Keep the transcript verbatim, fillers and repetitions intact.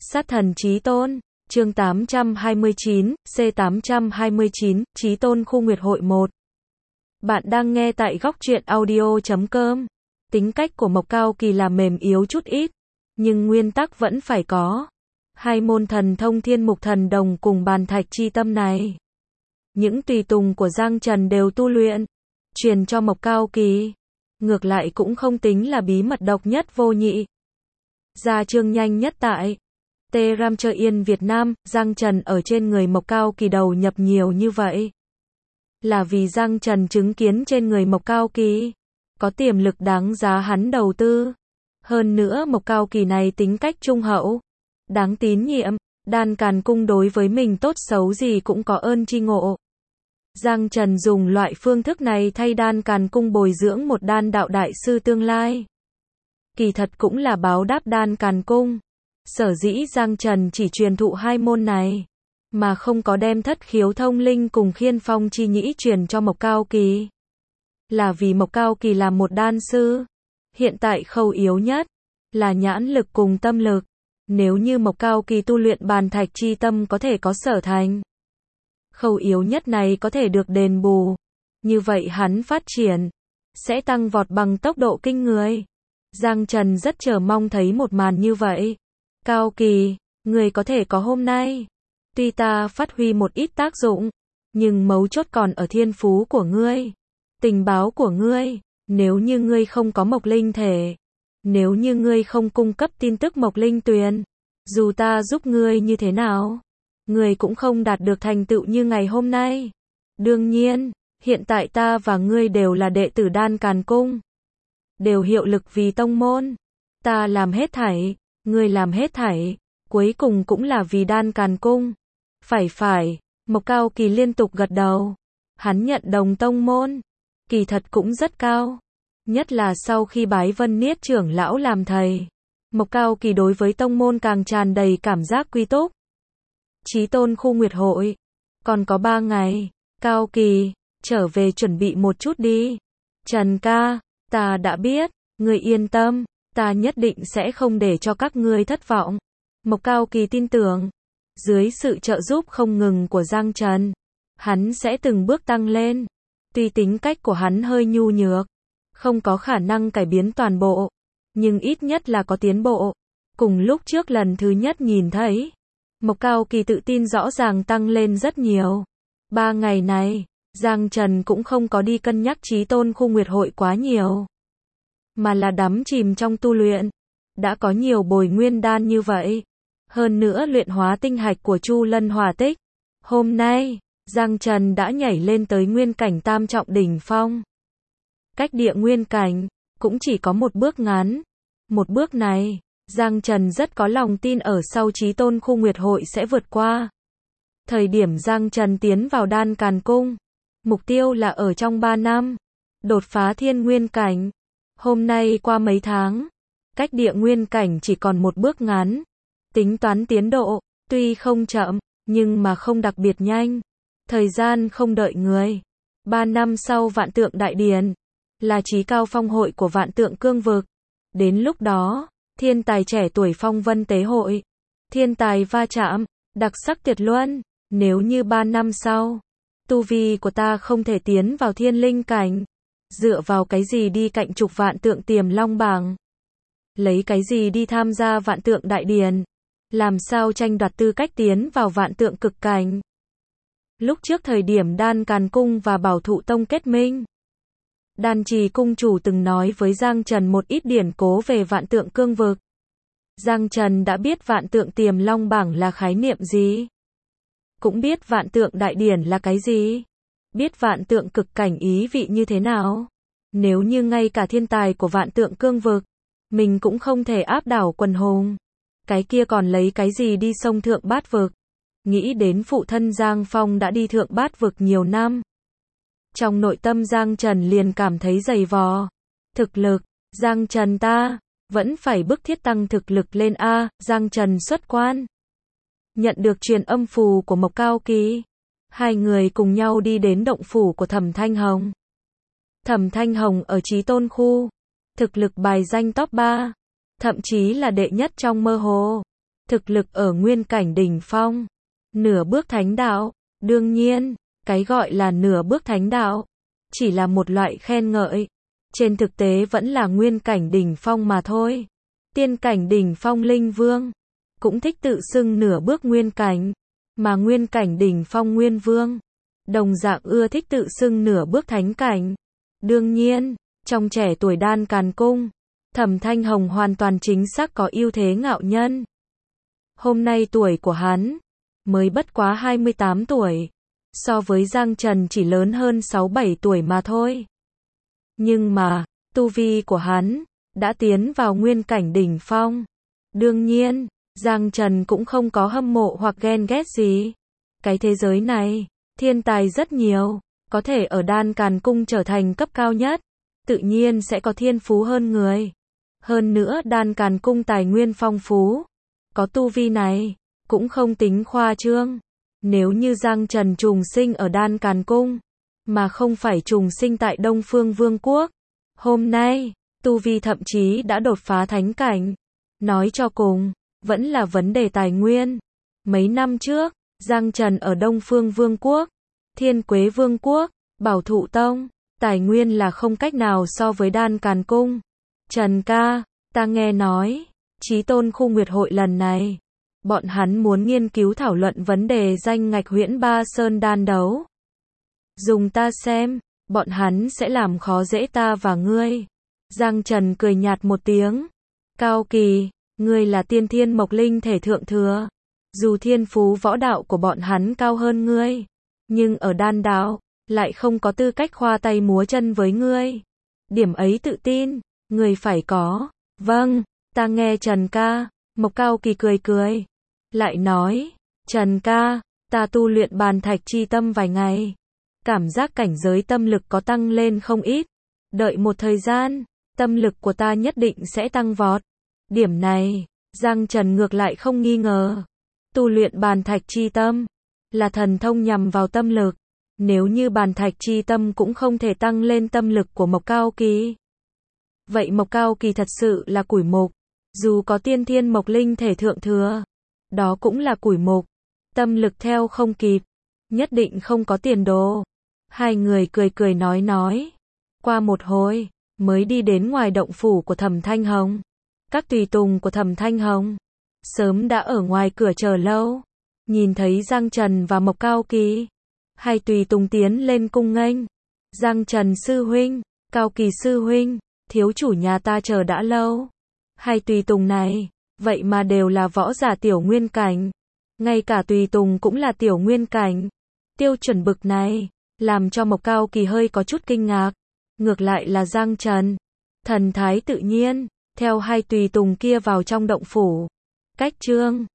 Sát thần Chí Tôn, chương tám trăm hai mươi chín, C tám trăm hai mươi chín, Chí Tôn khu Nguyệt hội một. Bạn đang nghe tại góc truyện audio chấm com. Tính cách của Mộc Cao Kỳ là mềm yếu chút ít, nhưng nguyên tắc vẫn phải có. Hai môn thần thông Thiên Mục Thần Đồng cùng Bàn Thạch Chi Tâm này, những tùy tùng của Giang Trần đều tu luyện, truyền cho Mộc Cao Kỳ. Ngược lại cũng không tính là bí mật độc nhất vô nhị. Gia chương nhanh nhất tại T-Ram Chơi Yên Việt Nam, Giang Trần ở trên người Mộc Cao Kỳ đầu nhập nhiều như vậy, là vì Giang Trần chứng kiến trên người Mộc Cao Kỳ có tiềm lực đáng giá hắn đầu tư. Hơn nữa Mộc Cao Kỳ này tính cách trung hậu, đáng tín nhiệm, Đan Càn Cung đối với mình tốt xấu gì cũng có ơn tri ngộ. Giang Trần dùng loại phương thức này thay Đan Càn Cung bồi dưỡng một đan đạo đại sư tương lai. Kỳ thật cũng là báo đáp Đan Càn Cung. Sở dĩ Giang Trần chỉ truyền thụ hai môn này, mà không có đem Thất Khiếu Thông Linh cùng Khiên Phong Chi Nhĩ truyền cho Mộc Cao Kỳ, là vì Mộc Cao Kỳ là một đan sư. Hiện tại khâu yếu nhất là nhãn lực cùng tâm lực. Nếu như Mộc Cao Kỳ tu luyện Bàn Thạch Chi Tâm có thể có sở thành, khâu yếu nhất này có thể được đền bù, như vậy hắn phát triển sẽ tăng vọt bằng tốc độ kinh người. Giang Trần rất chờ mong thấy một màn như vậy. Cao Kỳ, người có thể có hôm nay, tuy ta phát huy một ít tác dụng, nhưng mấu chốt còn ở thiên phú của ngươi, tình báo của ngươi. Nếu như ngươi không có Mộc Linh thể, nếu như ngươi không cung cấp tin tức Mộc Linh Tuyền, dù ta giúp ngươi như thế nào, ngươi cũng không đạt được thành tựu như ngày hôm nay. Đương nhiên, hiện tại ta và ngươi đều là đệ tử Đan Càn Cung, đều hiệu lực vì tông môn. Ta làm hết thảy, ngươi làm hết thảy, cuối cùng cũng là vì Đan Càn Cung. Phải phải, Mộc Cao Kỳ liên tục gật đầu. Hắn nhận đồng tông môn, kỳ thật cũng rất cao. Nhất là sau khi bái Vân Niết trưởng lão làm thầy, Mộc Cao Kỳ đối với tông môn càng tràn đầy cảm giác quy túc. Chí Tôn khu Nguyệt hội, còn có ba ngày. Cao Kỳ, trở về chuẩn bị một chút đi. Trần ca, ta đã biết, ngươi yên tâm, ta nhất định sẽ không để cho các ngươi thất vọng. Mộc Cao Kỳ tin tưởng, dưới sự trợ giúp không ngừng của Giang Trần, hắn sẽ từng bước tăng lên. Tuy tính cách của hắn hơi nhu nhược, không có khả năng cải biến toàn bộ, nhưng ít nhất là có tiến bộ. Cùng lúc trước lần thứ nhất nhìn thấy, Mộc Cao Kỳ tự tin rõ ràng tăng lên rất nhiều. Ba ngày này, Giang Trần cũng không có đi cân nhắc Chí Tôn khu Nguyệt hội quá nhiều, mà là đắm chìm trong tu luyện. Đã có nhiều bồi nguyên đan như vậy, hơn nữa luyện hóa tinh hạch của Chu Lân Hỏa Tích. Hôm nay, Giang Trần đã nhảy lên tới nguyên cảnh tam trọng đỉnh phong. Cách địa nguyên cảnh cũng chỉ có một bước ngắn. Một bước này, Giang Trần rất có lòng tin ở sau Chí Tôn khu Nguyệt hội sẽ vượt qua. Thời điểm Giang Trần tiến vào Đan Càn Cung, mục tiêu là ở trong ba năm đột phá thiên nguyên cảnh. Hôm nay qua mấy tháng, cách địa nguyên cảnh chỉ còn một bước ngắn. Tính toán tiến độ, tuy không chậm, nhưng mà không đặc biệt nhanh. Thời gian không đợi người. Ba năm sau Vạn Tượng Đại Điển, là chí cao phong hội của Vạn Tượng Cương Vực. Đến lúc đó, thiên tài trẻ tuổi phong vân tế hội, thiên tài va chạm, đặc sắc tuyệt luân. Nếu như ba năm sau, tu vi của ta không thể tiến vào thiên linh cảnh, dựa vào cái gì đi cạnh trục Vạn Tượng Tiềm Long bảng? Lấy cái gì đi tham gia Vạn Tượng Đại Điển? Làm sao tranh đoạt tư cách tiến vào Vạn Tượng Cực Cảnh? Lúc trước thời điểm Đan Càn Cung và Bảo Thụ Tông kết minh, Đan Trì cung chủ từng nói với Giang Trần một ít điển cố về Vạn Tượng Cương Vực. Giang Trần đã biết Vạn Tượng Tiềm Long bảng là khái niệm gì, cũng biết Vạn Tượng Đại Điển là cái gì, biết Vạn Tượng Cực Cảnh ý vị như thế nào. Nếu như ngay cả thiên tài của Vạn Tượng Cương Vực, mình cũng không thể áp đảo quần hùng, cái kia còn lấy cái gì đi xông Thượng Bát Vực? Nghĩ đến phụ thân Giang Phong đã đi Thượng Bát Vực nhiều năm, trong nội tâm Giang Trần liền cảm thấy dày vò. Thực lực, Giang Trần ta vẫn phải bức thiết tăng thực lực lên a. Giang Trần xuất quan, nhận được truyền âm phù của Mộc Cao Kỳ, hai người cùng nhau đi đến động phủ của Thẩm Thanh Hồng. Thẩm Thanh Hồng ở Chí Tôn khu, thực lực bài danh top ba, thậm chí là đệ nhất trong mơ hồ. thực lực ở nguyên cảnh đỉnh phong, nửa bước thánh đạo. Đương nhiên, cái gọi là nửa bước thánh đạo, chỉ là một loại khen ngợi. Trên thực tế vẫn là nguyên cảnh đỉnh phong mà thôi. Tiên cảnh đỉnh phong linh vương, cũng thích tự xưng nửa bước nguyên cảnh, mà nguyên cảnh đỉnh phong nguyên vương, đồng dạng ưa thích tự xưng nửa bước thánh cảnh. Đương nhiên, trong trẻ tuổi Đan Càn Cung, Thẩm Thanh Hồng hoàn toàn chính xác có ưu thế ngạo nhân. Hôm nay tuổi của hắn, mới bất quá hai mươi tám tuổi, so với Giang Trần chỉ lớn hơn sáu bảy tuổi mà thôi. Nhưng mà, tu vi của hắn, đã tiến vào nguyên cảnh đỉnh phong. Đương nhiên, Giang Trần cũng không có hâm mộ hoặc ghen ghét gì. Cái thế giới này, thiên tài rất nhiều, có thể ở Đan Càn Cung trở thành cấp cao nhất, tự nhiên sẽ có thiên phú hơn người. Hơn nữa Đan Càn Cung tài nguyên phong phú, có tu vi này, cũng không tính khoa trương. Nếu như Giang Trần trùng sinh ở Đan Càn Cung, mà không phải trùng sinh tại Đông Phương Vương quốc, hôm nay, tu vi thậm chí đã đột phá thánh cảnh. Nói cho cùng, vẫn là vấn đề tài nguyên. Mấy năm trước, Giang Trần ở Đông Phương Vương quốc, Thiên Quế Vương quốc, Bảo Thụ Tông, tài nguyên là không cách nào so với Đan Càn Cung. Trần ca, ta nghe nói, Chí Tôn khu nguyệt hội lần này, bọn hắn muốn nghiên cứu thảo luận vấn đề danh ngạch Huyễn Ba Sơn đan đấu. Dùng ta xem, bọn hắn sẽ làm khó dễ ta và ngươi. Giang Trần cười nhạt một tiếng. Cao Kỳ, ngươi là tiên thiên mộc linh thể thượng thừa. Dù thiên phú võ đạo của bọn hắn cao hơn ngươi, nhưng ở đan đạo, lại không có tư cách khoa tay múa chân với ngươi. Điểm ấy tự tin, ngươi phải có. Vâng, ta nghe Trần ca. Mộc Cao Kỳ cười cười. Lại nói, Trần ca, ta tu luyện bàn thạch chi tâm vài ngày. Cảm giác cảnh giới tâm lực có tăng lên không ít. Đợi một thời gian, tâm lực của ta nhất định sẽ tăng vọt. Điểm này, Giang Trần ngược lại không nghi ngờ. Tu luyện bàn thạch chi tâm, là thần thông nhằm vào tâm lực. Nếu như bàn thạch chi tâm cũng không thể tăng lên tâm lực của Mộc Cao Kỳ, vậy Mộc Cao Kỳ thật sự là củi mục. Dù có tiên thiên mộc linh thể thượng thừa, đó cũng là củi mục. Tâm lực theo không kịp, nhất định không có tiền đồ. Hai người cười cười nói nói. Qua một hồi, mới đi đến ngoài động phủ của Thẩm Thanh Hồng. Các tùy tùng của Thẩm Thanh Hồng sớm đã ở ngoài cửa chờ lâu. Nhìn thấy Giang Trần và Mộc Cao Kỳ, hai tùy tùng tiến lên cung nghênh. Giang Trần sư huynh, Cao Kỳ sư huynh, thiếu chủ nhà ta chờ đã lâu. Hai tùy tùng này, vậy mà đều là võ giả tiểu nguyên cảnh. Ngay cả tùy tùng cũng là tiểu nguyên cảnh. Tiêu chuẩn bực này, làm cho Mộc Cao Kỳ hơi có chút kinh ngạc. Ngược lại là Giang Trần, thần thái tự nhiên, theo hai tùy tùng kia vào trong động phủ. Cách trương,